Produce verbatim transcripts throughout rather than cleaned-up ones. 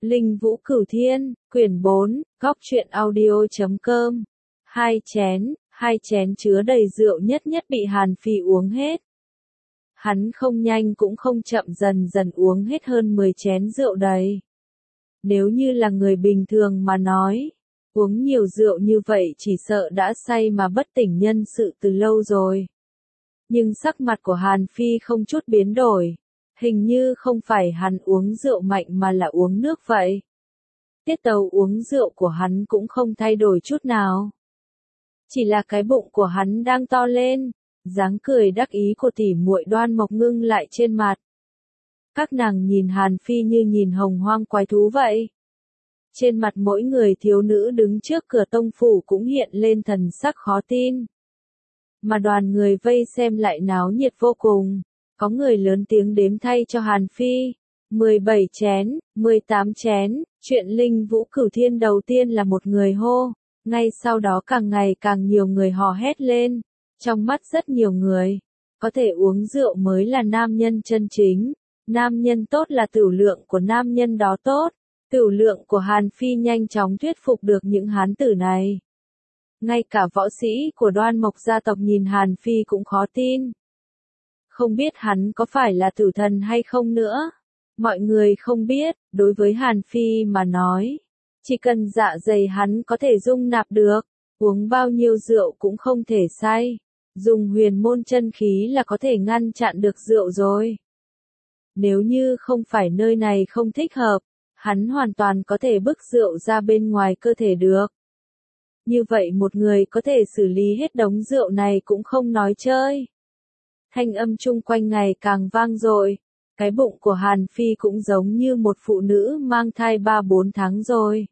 Linh Vũ Cửu Thiên, quyển bốn, góc truyện audio chấm com. Hai chén, hai chén chứa đầy rượu nhất nhất bị Hàn Phi uống hết. Hắn không nhanh cũng không chậm dần dần uống hết hơn mười chén rượu đầy. Nếu như là người bình thường mà nói, uống nhiều rượu như vậy chỉ sợ đã say mà bất tỉnh nhân sự từ lâu rồi. Nhưng sắc mặt của Hàn Phi không chút biến đổi. Hình như không phải hắn uống rượu mạnh mà là uống nước vậy. Tiết tấu uống rượu của hắn cũng không thay đổi chút nào. Chỉ là cái bụng của hắn đang to lên, dáng cười đắc ý của tỷ muội Đoan Mộc ngưng lại trên mặt. Các nàng nhìn Hàn Phi như nhìn hồng hoang quái thú vậy. Trên mặt mỗi người thiếu nữ đứng trước cửa tông phủ cũng hiện lên thần sắc khó tin. Mà đoàn người vây xem lại náo nhiệt vô cùng. Có người lớn tiếng đếm thay cho Hàn Phi. mười bảy chén, mười tám chén, chuyện Linh Vũ Cửu Thiên đầu tiên là một người hô. Ngay sau đó càng ngày càng nhiều người hò hét lên. Trong mắt rất nhiều người, có thể uống rượu mới là nam nhân chân chính. Nam nhân tốt là tửu lượng của nam nhân đó tốt. Tửu lượng của Hàn Phi nhanh chóng thuyết phục được những hán tử này. Ngay cả võ sĩ của Đoan Mộc gia tộc nhìn Hàn Phi cũng khó tin. Không biết hắn có phải là tử thần hay không nữa. Mọi người không biết, đối với Hàn Phi mà nói. Chỉ cần dạ dày hắn có thể dung nạp được, uống bao nhiêu rượu cũng không thể say. Dùng huyền môn chân khí là có thể ngăn chặn được rượu rồi. Nếu như không phải nơi này không thích hợp, hắn hoàn toàn có thể bức rượu ra bên ngoài cơ thể được. Như vậy một người có thể xử lý hết đống rượu này cũng không nói chơi. Thanh âm chung quanh ngày càng vang dội. Cái bụng của Hàn Phi cũng giống như một phụ nữ mang thai ba bốn tháng rồi.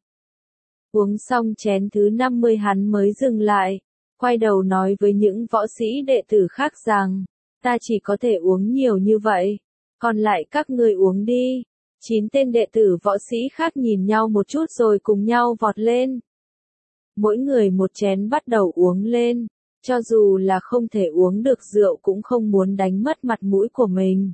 Uống xong chén thứ năm mươi hắn mới dừng lại. Quay đầu nói với những võ sĩ đệ tử khác rằng, ta chỉ có thể uống nhiều như vậy. Còn lại các người uống đi. Chín tên đệ tử võ sĩ khác nhìn nhau một chút rồi cùng nhau vọt lên. Mỗi người một chén bắt đầu uống lên. Cho dù là không thể uống được rượu cũng không muốn đánh mất mặt mũi của mình.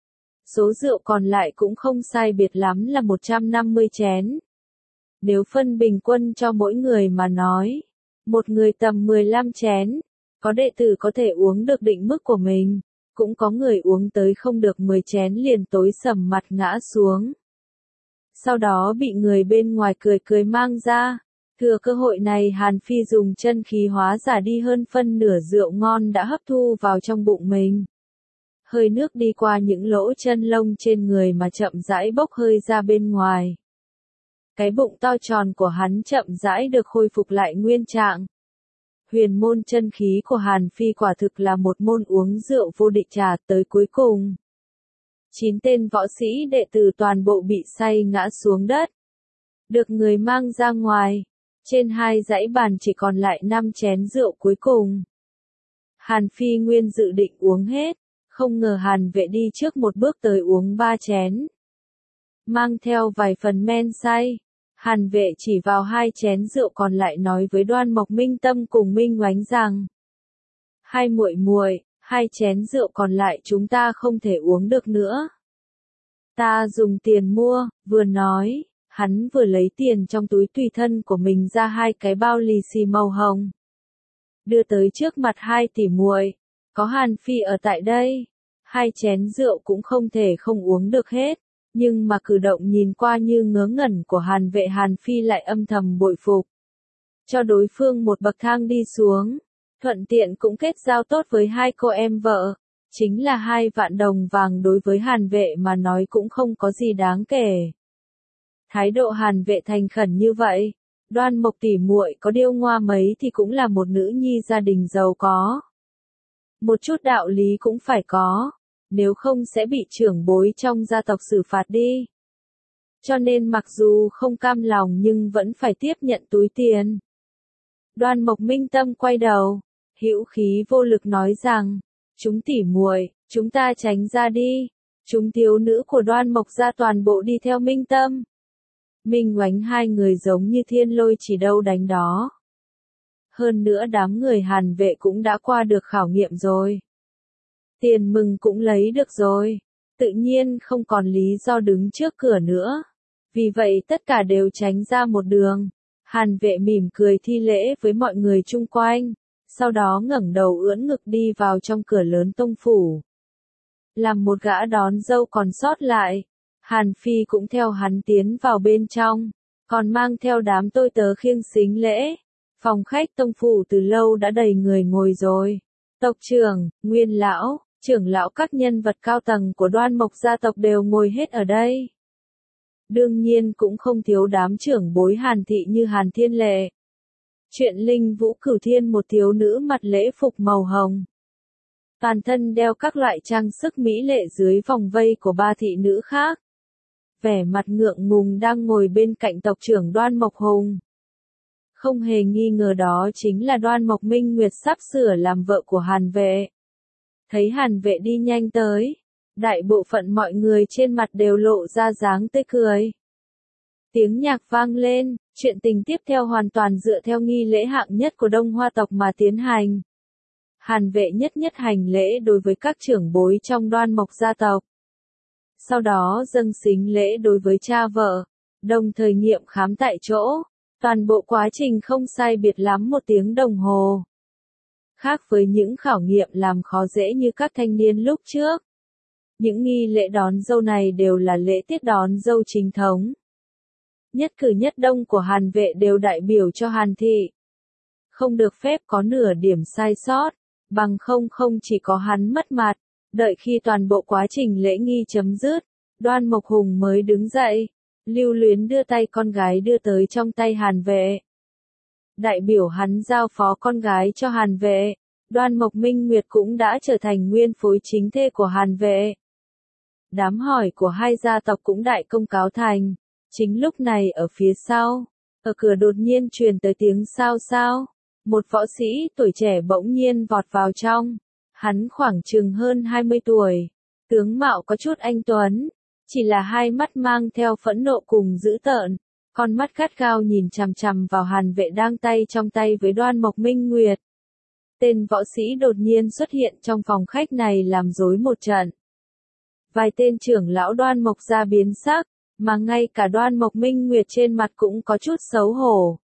Số rượu còn lại cũng không sai biệt lắm là một trăm năm mươi chén. Nếu phân bình quân cho mỗi người mà nói, một người tầm mười lăm chén, có đệ tử có thể uống được định mức của mình, cũng có người uống tới không được mười chén liền tối sầm mặt ngã xuống. Sau đó bị người bên ngoài cười cười mang ra. Thừa cơ hội này Hàn Phi dùng chân khí hóa giải đi hơn phân nửa rượu ngon đã hấp thu vào trong bụng mình. Hơi nước đi qua những lỗ chân lông trên người mà chậm rãi bốc hơi ra bên ngoài. Cái bụng to tròn của hắn chậm rãi được khôi phục lại nguyên trạng. Huyền môn chân khí của Hàn Phi quả thực là một môn uống rượu vô địch trà tới cuối cùng. Chín tên võ sĩ đệ tử toàn bộ bị say ngã xuống đất. Được người mang ra ngoài. Trên hai dãy bàn chỉ còn lại năm chén rượu cuối cùng. Hàn Phi nguyên dự định uống hết, không ngờ Hàn vệ đi trước một bước tới uống ba chén. Mang theo vài phần men say, Hàn vệ chỉ vào hai chén rượu còn lại nói với Đoan Mộc Minh Tâm cùng Minh Oánh rằng: Hai muội muội, hai chén rượu còn lại chúng ta không thể uống được nữa. Ta dùng tiền mua, vừa nói. Hắn vừa lấy tiền trong túi tùy thân của mình ra hai cái bao lì xì màu hồng. Đưa tới trước mặt hai tỷ muội. Có Hàn Phi ở tại đây. Hai chén rượu cũng không thể không uống được hết. Nhưng mà cử động nhìn qua như ngớ ngẩn của Hàn vệ Hàn Phi lại âm thầm bội phục. Cho đối phương một bậc thang đi xuống. Thuận tiện cũng kết giao tốt với hai cô em vợ. Chính là hai vạn đồng vàng đối với Hàn vệ mà nói cũng không có gì đáng kể. Thái độ Hàn vệ thành khẩn như vậy, Đoan Mộc tỷ muội có điêu ngoa mấy thì cũng là một nữ nhi gia đình giàu có. Một chút đạo lý cũng phải có, nếu không sẽ bị trưởng bối trong gia tộc xử phạt đi. Cho nên mặc dù không cam lòng nhưng vẫn phải tiếp nhận túi tiền. Đoan Mộc Minh Tâm quay đầu, hữu khí vô lực nói rằng, chúng tỷ muội, chúng ta tránh ra đi. Chúng thiếu nữ của Đoan Mộc gia toàn bộ đi theo Minh Tâm. Minh Oánh hai người giống như thiên lôi chỉ đâu đánh đó. Hơn nữa đám người Hàn vệ cũng đã qua được khảo nghiệm rồi. Tiền mừng cũng lấy được rồi. Tự nhiên không còn lý do đứng trước cửa nữa. Vì vậy tất cả đều tránh ra một đường. Hàn Vệ mỉm cười thi lễ với mọi người chung quanh, sau đó ngẩng đầu ưỡn ngực đi vào trong cửa lớn tông phủ. Làm một gã đón dâu còn sót lại, Hàn Phi cũng theo hắn tiến vào bên trong, còn mang theo đám tôi tớ khiêng xính lễ. Phòng khách tông phủ từ lâu đã đầy người ngồi rồi. Tộc trưởng, nguyên lão, trưởng lão các nhân vật cao tầng của Đoan Mộc gia tộc đều ngồi hết ở đây. Đương nhiên cũng không thiếu đám trưởng bối Hàn thị như Hàn Thiên Lệ. Chuyện Linh Vũ Cửu Thiên, một thiếu nữ mặt lễ phục màu hồng. Toàn thân đeo các loại trang sức mỹ lệ dưới vòng vây của ba thị nữ khác. Vẻ mặt ngượng ngùng đang ngồi bên cạnh tộc trưởng Đoan Mộc Hùng. Không hề nghi ngờ đó chính là Đoan Mộc Minh Nguyệt sắp sửa làm vợ của Hàn Vệ. Thấy Hàn Vệ đi nhanh tới, đại bộ phận mọi người trên mặt đều lộ ra dáng tươi cười. Tiếng nhạc vang lên, chuyện tình tiếp theo hoàn toàn dựa theo nghi lễ hạng nhất của Đông Hoa tộc mà tiến hành. Hàn Vệ nhất nhất hành lễ đối với các trưởng bối trong Đoan Mộc gia tộc. Sau đó dâng xính lễ đối với cha vợ, đồng thời nghiệm khám tại chỗ. Toàn bộ quá trình không sai biệt lắm một tiếng đồng hồ. Khác với những khảo nghiệm làm khó dễ như các thanh niên lúc trước. Những nghi lễ đón dâu này đều là lễ tiết đón dâu chính thống. Nhất cử nhất động của Hàn Vệ đều đại biểu cho Hàn thị. Không được phép có nửa điểm sai sót, bằng không không chỉ có hắn mất mặt. Đợi khi toàn bộ quá trình lễ nghi chấm dứt, Đoan Mộc Hùng mới đứng dậy. Lưu Luyến đưa tay con gái đưa tới trong tay Hàn Vệ. Đại biểu hắn giao phó con gái cho Hàn Vệ. Đoan Mộc Minh Nguyệt cũng đã trở thành nguyên phối chính thê của Hàn Vệ. Đám hỏi của hai gia tộc cũng đại công cáo thành. Chính lúc này ở phía sau, ở cửa đột nhiên truyền tới tiếng sao sao. Một võ sĩ tuổi trẻ bỗng nhiên vọt vào trong. Hắn khoảng chừng hơn hai mươi tuổi. Tướng mạo có chút anh tuấn. Chỉ là hai mắt mang theo phẫn nộ cùng dữ tợn, con mắt gắt gao nhìn chằm chằm vào Hàn Vệ đang tay trong tay với Đoan Mộc Minh Nguyệt. Tên võ sĩ đột nhiên xuất hiện trong phòng khách này làm rối một trận. Vài tên trưởng lão Đoan Mộc gia biến sắc, mà ngay cả Đoan Mộc Minh Nguyệt trên mặt cũng có chút xấu hổ.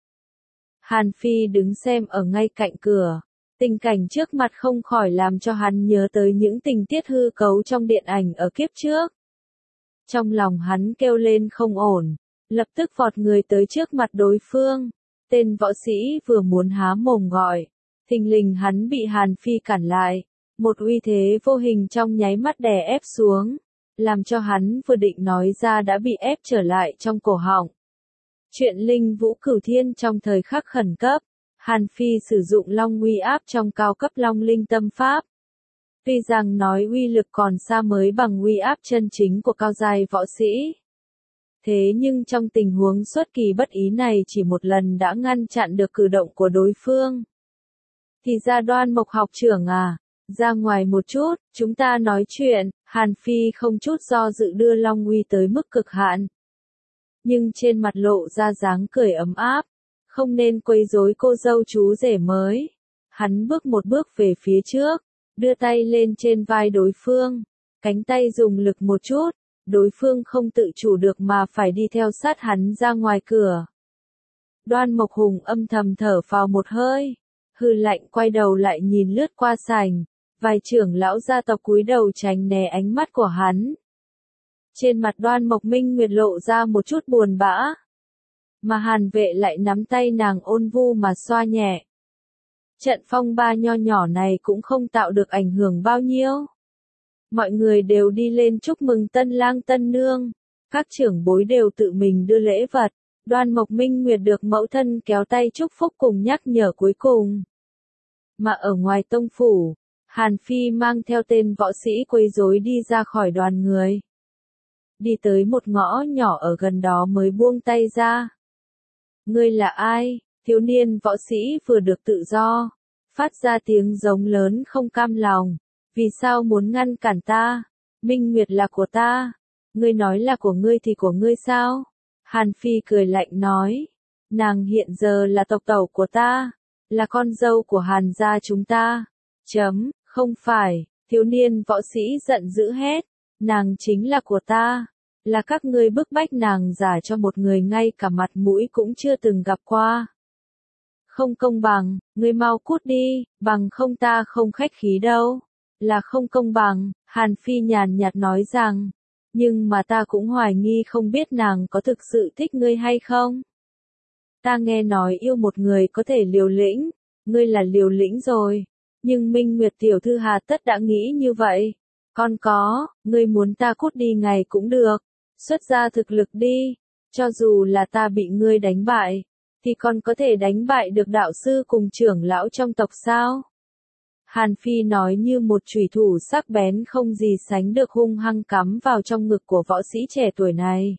Hàn Phi đứng xem ở ngay cạnh cửa, tình cảnh trước mặt không khỏi làm cho hắn nhớ tới những tình tiết hư cấu trong điện ảnh ở kiếp trước. Trong lòng hắn kêu lên không ổn, lập tức vọt người tới trước mặt đối phương. Tên võ sĩ vừa muốn há mồm gọi, thình lình hắn bị Hàn Phi cản lại. Một uy thế vô hình trong nháy mắt đè ép xuống, làm cho hắn vừa định nói ra đã bị ép trở lại trong cổ họng. Chuyện Linh Vũ Cửu Thiên trong thời khắc khẩn cấp, Hàn Phi sử dụng Long Uy áp trong cao cấp Long Linh Tâm Pháp. Tuy rằng nói uy lực còn xa mới bằng uy áp chân chính của cao giai võ sĩ. Thế nhưng trong tình huống xuất kỳ bất ý này chỉ một lần đã ngăn chặn được cử động của đối phương. Thì ra Đoan Mộc học trưởng à, ra ngoài một chút, chúng ta nói chuyện. Hàn Phi không chút do dự đưa Long Uy tới mức cực hạn. Nhưng trên mặt lộ ra dáng cười ấm áp, không nên quấy rối cô dâu chú rể mới. Hắn bước một bước về phía trước, đưa tay lên trên vai đối phương, cánh tay dùng lực một chút, đối phương không tự chủ được mà phải đi theo sát hắn ra ngoài cửa. Đoan Mộc Hùng âm thầm thở phào một hơi, hừ lạnh quay đầu lại nhìn lướt qua sảnh, vài trưởng lão gia tộc cúi đầu tránh né ánh mắt của hắn. Trên mặt Đoan Mộc Minh Nguyệt lộ ra một chút buồn bã, mà Hàn Vệ lại nắm tay nàng ôn nhu mà xoa nhẹ. Trận phong ba nho nhỏ này cũng không tạo được ảnh hưởng bao nhiêu. Mọi người đều đi lên chúc mừng tân lang tân nương. Các trưởng bối đều tự mình đưa lễ vật. Đoan Mộc Minh Nguyệt được mẫu thân kéo tay chúc phúc cùng nhắc nhở cuối cùng. Mà ở ngoài tông phủ, Hàn Phi mang theo tên võ sĩ quấy rối đi ra khỏi đoàn người. Đi tới một ngõ nhỏ ở gần đó mới buông tay ra. Ngươi là ai? Thiếu niên võ sĩ vừa được tự do, phát ra tiếng giống lớn không cam lòng. Vì sao muốn ngăn cản ta? Minh Nguyệt là của ta. Ngươi nói là của ngươi thì của ngươi sao? Hàn Phi cười lạnh nói. Nàng hiện giờ là tộc tẩu của ta, là con dâu của Hàn gia chúng ta. Chấm, không phải, thiếu niên võ sĩ giận dữ hét. Nàng chính là của ta. Là các ngươi bức bách nàng giả cho một người ngay cả mặt mũi cũng chưa từng gặp qua. Không công bằng, ngươi mau cút đi, bằng không ta không khách khí đâu. Là không công bằng, Hàn Phi nhàn nhạt nói rằng, nhưng mà ta cũng hoài nghi không biết nàng có thực sự thích ngươi hay không. Ta nghe nói yêu một người có thể liều lĩnh, ngươi là liều lĩnh rồi, nhưng Minh Nguyệt tiểu thư hà tất đã nghĩ như vậy. Còn có, ngươi muốn ta cút đi ngày cũng được, xuất ra thực lực đi, cho dù là ta bị ngươi đánh bại, thì còn có thể đánh bại được đạo sư cùng trưởng lão trong tộc sao? Hàn Phi nói như một chùy thủ sắc bén không gì sánh được hung hăng cắm vào trong ngực của võ sĩ trẻ tuổi này.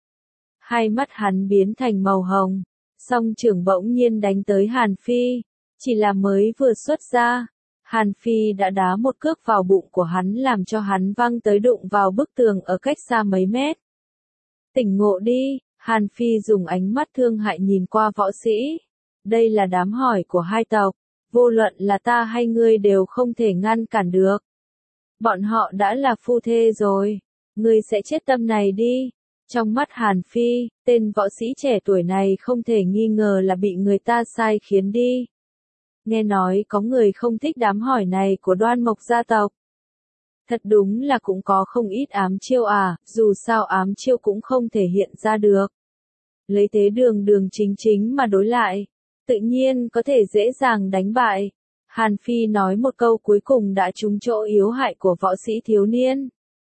Hai mắt hắn biến thành màu hồng, song trưởng bỗng nhiên đánh tới Hàn Phi, chỉ là mới vừa xuất ra, Hàn Phi đã đá một cước vào bụng của hắn làm cho hắn văng tới đụng vào bức tường ở cách xa mấy mét. Tỉnh ngộ đi, Hàn Phi dùng ánh mắt thương hại nhìn qua võ sĩ. Đây là đám hỏi của hai tộc, vô luận là ta hay ngươi đều không thể ngăn cản được. Bọn họ đã là phu thê rồi, ngươi sẽ chết tâm này đi. Trong mắt Hàn Phi, tên võ sĩ trẻ tuổi này không thể nghi ngờ là bị người ta sai khiến đi. Nghe nói có người không thích đám hỏi này của Đoan Mộc gia tộc. Thật đúng là cũng có không ít ám chiêu à, dù sao ám chiêu cũng không thể hiện ra được. Lấy thế đường đường chính chính mà đối lại, tự nhiên có thể dễ dàng đánh bại. Hàn Phi nói một câu cuối cùng đã trúng chỗ yếu hại của võ sĩ thiếu niên.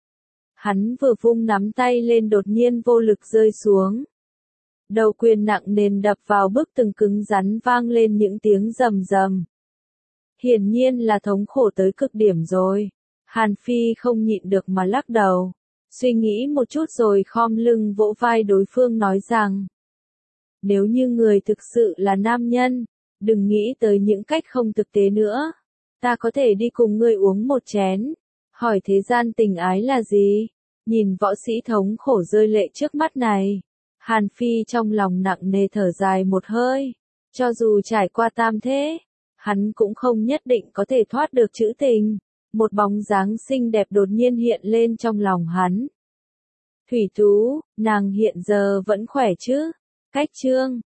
Hắn vừa vung nắm tay lên đột nhiên vô lực rơi xuống. Đầu quyền nặng nề đập vào bức tường cứng rắn vang lên những tiếng rầm rầm. Hiển nhiên là thống khổ tới cực điểm rồi. Hàn Phi không nhịn được mà lắc đầu. Suy nghĩ một chút rồi khom lưng vỗ vai đối phương nói rằng. Nếu như người thực sự là nam nhân, đừng nghĩ tới những cách không thực tế nữa. Ta có thể đi cùng ngươi uống một chén. Hỏi thế gian tình ái là gì? Nhìn võ sĩ thống khổ rơi lệ trước mắt này. Hàn Phi trong lòng nặng nề thở dài một hơi. Cho dù trải qua tam thế, hắn cũng không nhất định có thể thoát được chữ tình. Một bóng dáng xinh đẹp đột nhiên hiện lên trong lòng hắn. Thủy Tú, nàng hiện giờ vẫn khỏe chứ? Cách chương